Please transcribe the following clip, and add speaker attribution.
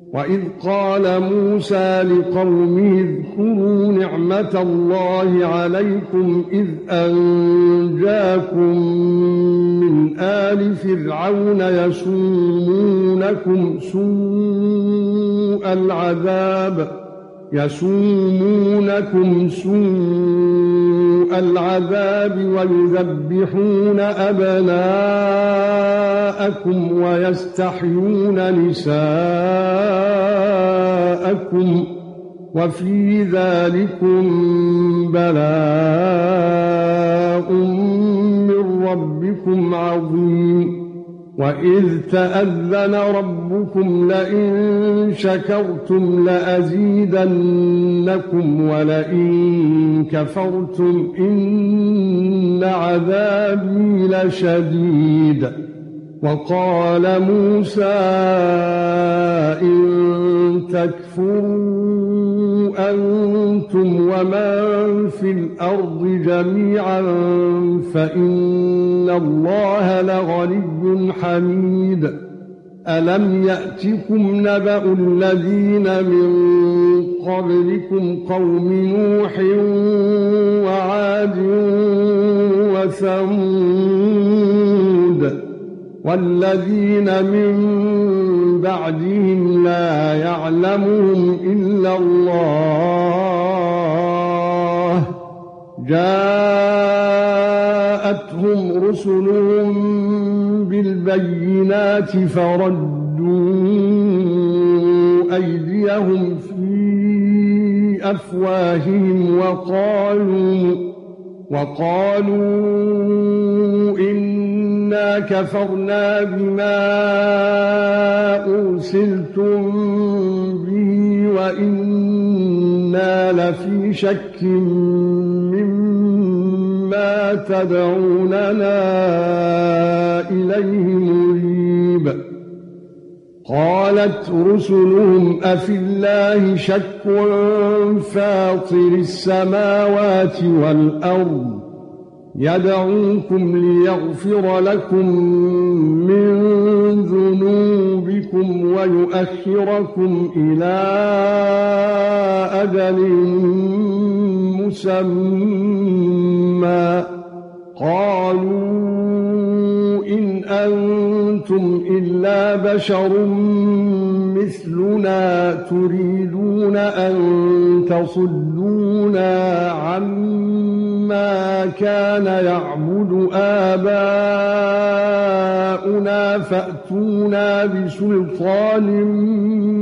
Speaker 1: وَإِذْ قَالَ مُوسَى لِقَوْمِهِ اذْكُرُوا نِعْمَةَ اللَّهِ عَلَيْكُمْ إِذْ أَنْجَاكُمْ مِنْ آلِ فِرْعَوْنَ يَسُومُونَكُمْ سُوءَ الْعَذَابِ وَيُذَبِّحُونَ أَبْنَاءَكُمْ وَيَسْتَحْيُونَ نِسَاءَكُمْ وَفِي ذَلِكُمْ بَلَاءٌ مِّن رَّبِّكُمْ عَظِيمٌ وَإِذْ تَأَذَّنَ رَبُّكُمْ لَئِن شَكَرْتُمْ لَأَزِيدَنَّكُمْ وَلَئِن كَفَرْتُمْ إِنَّ عَذَابِي لَشَدِيدٌ وَقَالَ مُوسَى إِن تَكْفُرُوا أَنتُمْ وَمَن فِي الْأَرْضِ جَمِيعًا فَإِنَّ اللَّهَ لَغَنِيٌّ حَمِيدٌ أَلَمْ يَأْتِكُمْ نَبَأُ الَّذِينَ مِن قَبْلِكُمْ قَوْمِ نُوحٍ وَعَادٍ وَثَمُودَ وَالَّذِينَ مِن بَعْدِهِمْ لَا يَعْلَمُهُمْ إِلَّا اللَّهُ جَاءَتْهُمْ رُسُلُهُم بِالْبَيِّنَاتِ فَرَدُّوا أَيْدِيَهُمْ فِي أَفْوَاهِهِمْ وَقَالُوا إِنَّا كَفَرْنَا بِمَا أُرْسِلْتُم بِهِ وَإِنَّا لَفِي شَكٍّ مِّمَّا تَدْعُونَنَا إِلَيْهِ مُرِيبٍ قَالَتْ رُسُلُهُمْ أَفِي اللَّهِ شَكٌّ فَاطِرِ السَّمَاوَاتِ وَالْأَرْضِ يَدْعُوكُمْ لِيَغْفِرَ لَكُم مِّن ذُنُوبِكُمْ وَيُؤَخِّرَكُمْ إِلَى أَجَلٍ مُّسَمًّى قَالُوا إِنْ أَنتُمْ إِلَّا بَشَرٌ مِثْلُنَا تُرِيدُونَ أَن تَصُدُّونَا عَمَّا كَانَ يَعْبُدُ آبَاؤُنَا فَأْتُونَا بِسُلْطَانٍ